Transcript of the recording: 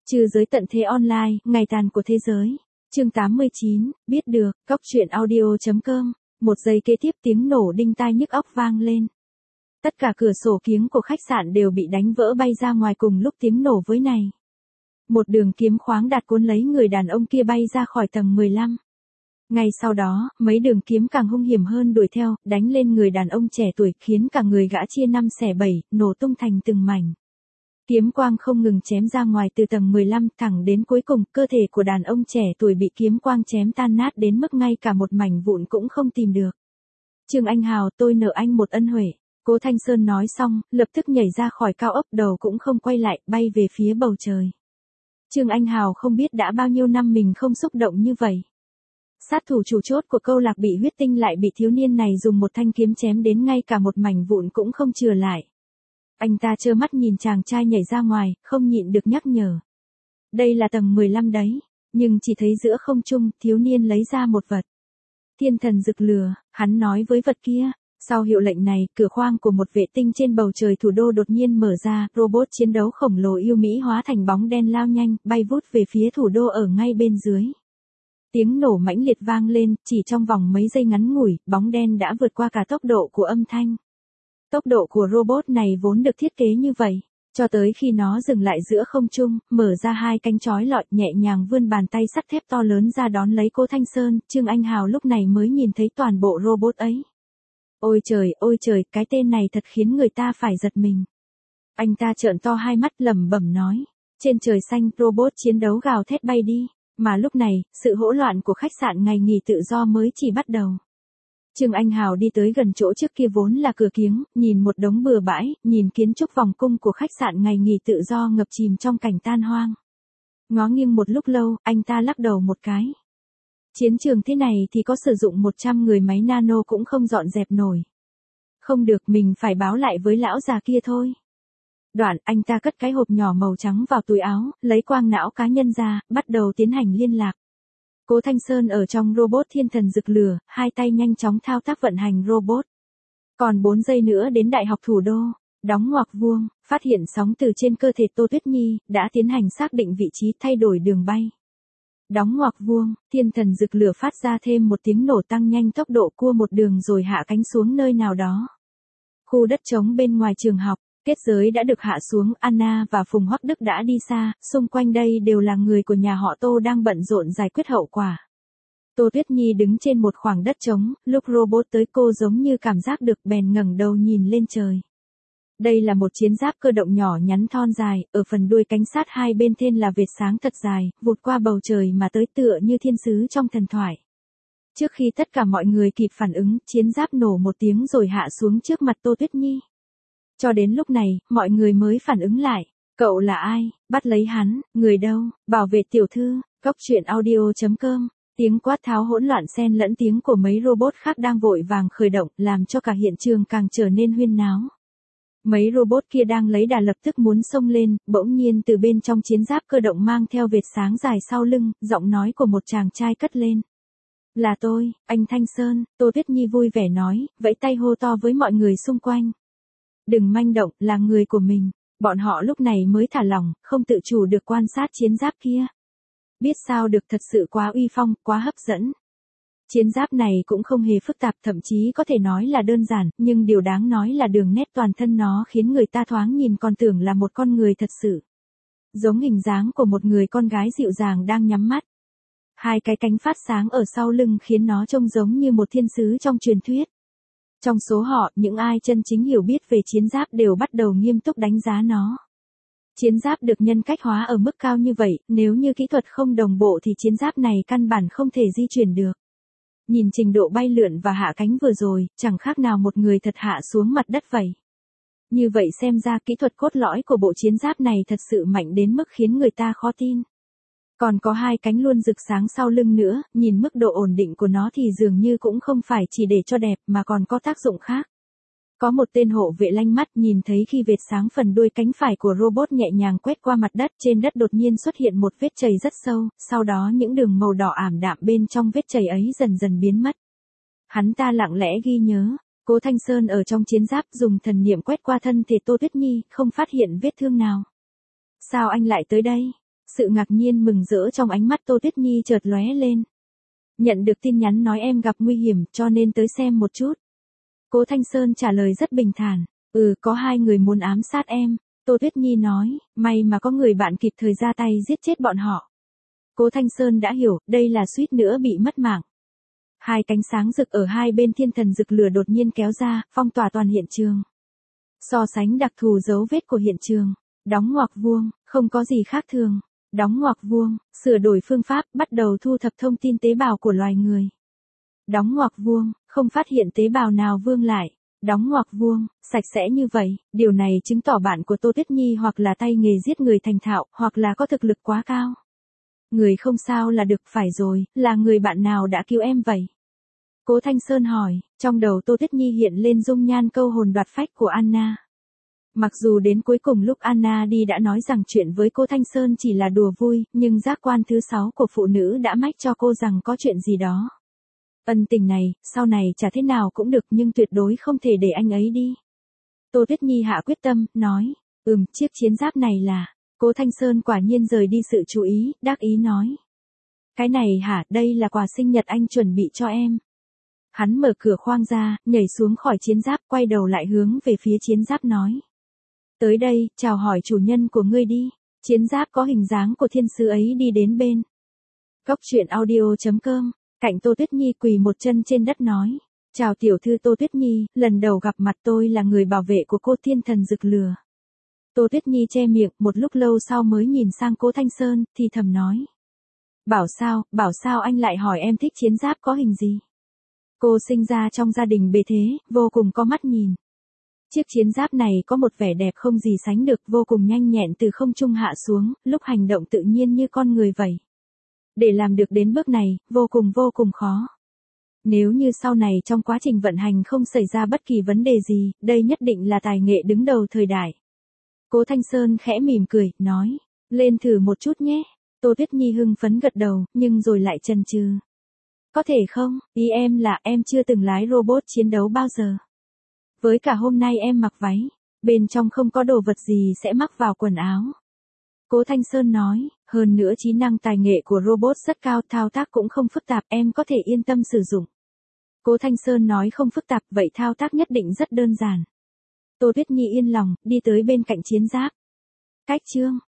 Trừ giới tận thế online, ngày tàn của thế giới. Chương 89, biết được, Cóc truyện audio.com. Một giây kế tiếp tiếng nổ đinh tai nhức óc vang lên. Tất cả cửa sổ kiếng của khách sạn đều bị đánh vỡ bay ra ngoài cùng lúc tiếng nổ với này. Một đường kiếm khoáng đạt cuốn lấy người đàn ông kia bay ra khỏi tầng 15. Ngay sau đó, mấy đường kiếm càng hung hiểm hơn đuổi theo, đánh lên người đàn ông trẻ tuổi khiến cả người gã chia 5 xẻ 7, nổ tung thành từng mảnh. Kiếm quang không ngừng chém ra ngoài từ tầng 15 thẳng đến cuối cùng, cơ thể của đàn ông trẻ tuổi bị kiếm quang chém tan nát đến mức ngay cả một mảnh vụn cũng không tìm được. Trương Anh Hào, tôi nợ anh một ân huệ. Cố Thanh Sơn nói xong, lập tức nhảy ra khỏi cao ốc, đầu cũng không quay lại, bay về phía bầu trời. Trương Anh Hào không biết đã bao nhiêu năm mình không xúc động như vậy. Sát thủ chủ chốt của câu lạc bị huyết tinh lại bị thiếu niên này dùng một thanh kiếm chém đến ngay cả một mảnh vụn cũng không chừa lại. Anh ta trơ mắt nhìn chàng trai nhảy ra ngoài, không nhịn được nhắc nhở. Đây là tầng 15 đấy, nhưng chỉ thấy giữa không trung, thiếu niên lấy ra một vật. Thiên thần rực lửa, hắn nói với vật kia. Sau hiệu lệnh này, cửa khoang của một vệ tinh trên bầu trời thủ đô đột nhiên mở ra, robot chiến đấu khổng lồ yêu mỹ hóa thành bóng đen lao nhanh, bay vút về phía thủ đô ở ngay bên dưới. Tiếng nổ mãnh liệt vang lên, chỉ trong vòng mấy giây ngắn ngủi, bóng đen đã vượt qua cả tốc độ của âm thanh. Tốc độ của robot này vốn được thiết kế như vậy, cho tới khi nó dừng lại giữa không trung, mở ra hai cánh chói lọi, nhẹ nhàng vươn bàn tay sắt thép to lớn ra đón lấy Cố Thanh Sơn. Trương Anh Hào lúc này mới nhìn thấy toàn bộ robot ấy. Ôi trời, cái tên này thật khiến người ta phải giật mình. Anh ta trợn to hai mắt lẩm bẩm nói. Trên trời xanh, robot chiến đấu gào thét bay đi. Mà lúc này, sự hỗn loạn của khách sạn ngày nghỉ tự do mới chỉ bắt đầu. Trương Anh Hào đi tới gần chỗ trước kia vốn là cửa kiếng, nhìn một đống bừa bãi, nhìn kiến trúc vòng cung của khách sạn ngày nghỉ tự do ngập chìm trong cảnh tan hoang. Ngó nghiêng một lúc lâu, anh ta lắc đầu một cái. Chiến trường thế này thì có sử dụng 100 người máy nano cũng không dọn dẹp nổi. Không được, mình phải báo lại với lão già kia thôi. Đoạn, anh ta cất cái hộp nhỏ màu trắng vào túi áo, lấy quang não cá nhân ra, bắt đầu tiến hành liên lạc. Cố Thanh Sơn ở trong robot thiên thần rực lửa, hai tay nhanh chóng thao tác vận hành robot. Còn 4 giây nữa đến Đại học Thủ đô, đóng ngoặc vuông, phát hiện sóng từ trên cơ thể Tô Tuyết Nhi, đã tiến hành xác định vị trí thay đổi đường bay. Đóng ngoặc vuông, thiên thần rực lửa phát ra thêm một tiếng nổ tăng nhanh tốc độ cua một đường rồi hạ cánh xuống nơi nào đó. Khu đất trống bên ngoài trường học, kết giới đã được hạ xuống, Anna và Phùng Hoắc Đức đã đi xa, xung quanh đây đều là người của nhà họ Tô đang bận rộn giải quyết hậu quả. Tô Tuyết Nhi đứng trên một khoảng đất trống, lúc robot tới cô giống như cảm giác được bèn ngẩng đầu nhìn lên trời. Đây là một chiến giáp cơ động nhỏ nhắn thon dài, ở phần đuôi cánh sát hai bên tên là vệt sáng thật dài, vụt qua bầu trời mà tới tựa như thiên sứ trong thần thoại. Trước khi tất cả mọi người kịp phản ứng, chiến giáp nổ một tiếng rồi hạ xuống trước mặt Tô Tuyết Nhi. Cho đến lúc này, mọi người mới phản ứng lại. Cậu là ai? Bắt lấy hắn, người đâu? Bảo vệ tiểu thư. Cóc truyện audio.com. Tiếng quát tháo hỗn loạn xen lẫn tiếng của mấy robot khác đang vội vàng khởi động, làm cho cả hiện trường càng trở nên huyên náo. Mấy robot kia đang lấy đà lập tức muốn xông lên, bỗng nhiên từ bên trong chiến giáp cơ động mang theo vệt sáng dài sau lưng, giọng nói của một chàng trai cất lên. Là tôi, anh Thanh Sơn. Tô Tuyết Nhi vui vẻ nói, vẫy tay hô to với mọi người xung quanh. Đừng manh động, là người của mình. Bọn họ lúc này mới thả lỏng, không tự chủ được quan sát chiến giáp kia. Biết sao được, thật sự quá uy phong, quá hấp dẫn. Chiến giáp này cũng không hề phức tạp, thậm chí có thể nói là đơn giản, nhưng điều đáng nói là đường nét toàn thân nó khiến người ta thoáng nhìn còn tưởng là một con người thật sự. Giống hình dáng của một người con gái dịu dàng đang nhắm mắt. Hai cái cánh phát sáng ở sau lưng khiến nó trông giống như một thiên sứ trong truyền thuyết. Trong số họ, những ai chân chính hiểu biết về chiến giáp đều bắt đầu nghiêm túc đánh giá nó. Chiến giáp được nhân cách hóa ở mức cao như vậy, nếu như kỹ thuật không đồng bộ thì chiến giáp này căn bản không thể di chuyển được. Nhìn trình độ bay lượn và hạ cánh vừa rồi, chẳng khác nào một người thật hạ xuống mặt đất vậy. Như vậy xem ra kỹ thuật cốt lõi của bộ chiến giáp này thật sự mạnh đến mức khiến người ta khó tin. Còn có hai cánh luôn rực sáng sau lưng nữa, nhìn mức độ ổn định của nó thì dường như cũng không phải chỉ để cho đẹp mà còn có tác dụng khác. Có một tên hộ vệ lanh mắt nhìn thấy khi vệt sáng phần đuôi cánh phải của robot nhẹ nhàng quét qua mặt đất, trên đất đột nhiên xuất hiện một vết chày rất sâu, sau đó những đường màu đỏ ảm đạm bên trong vết chày ấy dần dần biến mất. Hắn ta lặng lẽ ghi nhớ, Cố Thanh Sơn ở trong chiến giáp dùng thần niệm quét qua thân thể Tô Tuyết Nhi, không phát hiện vết thương nào. Sao anh lại tới đây? Sự ngạc nhiên mừng rỡ trong ánh mắt Tô Tuyết Nhi chợt lóe lên. Nhận được tin nhắn nói em gặp nguy hiểm cho nên tới xem một chút. Cố Thanh Sơn trả lời rất bình thản. Có 2 người muốn ám sát em. Tô Tuyết Nhi nói, may mà có người bạn kịp thời ra tay giết chết bọn họ. Cố Thanh Sơn đã hiểu, đây là suýt nữa bị mất mạng. 2 cánh sáng rực ở hai bên thiên thần rực lửa đột nhiên kéo ra, phong tỏa toàn hiện trường. So sánh đặc thù dấu vết của hiện trường, đóng ngoặc vuông, không có gì khác thường. Đóng ngoặc vuông, sửa đổi phương pháp, bắt đầu thu thập thông tin tế bào của loài người. Đóng ngoặc vuông, không phát hiện tế bào nào vương lại. Đóng ngoặc vuông, sạch sẽ như vậy, điều này chứng tỏ bạn của Tô Tuyết Nhi hoặc là tay nghề giết người thành thạo, hoặc là có thực lực quá cao. Người không sao là được, phải rồi, là người bạn nào đã cứu em vậy? Cố Thanh Sơn hỏi, trong đầu Tô Tuyết Nhi hiện lên dung nhan câu hồn đoạt phách của Anna. Mặc dù đến cuối cùng lúc Anna đi đã nói rằng chuyện với cô Thanh Sơn chỉ là đùa vui, nhưng giác quan thứ 6 của phụ nữ đã mách cho cô rằng có chuyện gì đó. Ân tình này, sau này chả thế nào cũng được nhưng tuyệt đối không thể để anh ấy đi. Tô Tuyết Nhi hạ quyết tâm, nói, chiếc chiến giáp này là... Cố Thanh Sơn quả nhiên rời đi sự chú ý, đắc ý nói. Cái này hả, đây là quà sinh nhật anh chuẩn bị cho em. Hắn mở cửa khoang ra, nhảy xuống khỏi chiến giáp, quay đầu lại hướng về phía chiến giáp nói. Tới đây, chào hỏi chủ nhân của ngươi đi. Chiến giáp có hình dáng của thiên sứ ấy đi đến bên. Góc truyện audio.com, cạnh Tô Tuyết Nhi quỳ một chân trên đất nói. Chào tiểu thư Tô Tuyết Nhi, lần đầu gặp mặt tôi là người bảo vệ của cô thiên thần rực lửa. Tô Tuyết Nhi che miệng, một lúc lâu sau mới nhìn sang Cố Thanh Sơn, thì thầm nói. Bảo sao anh lại hỏi em thích chiến giáp có hình gì? Cô sinh ra trong gia đình bề thế, vô cùng có mắt nhìn. Chiếc chiến giáp này có một vẻ đẹp không gì sánh được, vô cùng nhanh nhẹn từ không trung hạ xuống, lúc hành động tự nhiên như con người vậy. Để làm được đến bước này, vô cùng khó. Nếu như sau này trong quá trình vận hành không xảy ra bất kỳ vấn đề gì, đây nhất định là tài nghệ đứng đầu thời đại. Cố Thanh Sơn khẽ mỉm cười, nói, lên thử một chút nhé. Tô Tuyết Nhi hưng phấn gật đầu, nhưng rồi lại chần chừ. Có thể không, ý em là em chưa từng lái robot chiến đấu bao giờ. Với cả hôm nay em mặc váy, bên trong không có đồ vật gì sẽ mắc vào quần áo. Cố Thanh Sơn nói, hơn nữa trí năng tài nghệ của robot rất cao, thao tác cũng không phức tạp, em có thể yên tâm sử dụng. Cố Thanh Sơn nói không phức tạp, vậy thao tác nhất định rất đơn giản. Tô Tuyết Nhi yên lòng, đi tới bên cạnh chiến giáp. Cách chương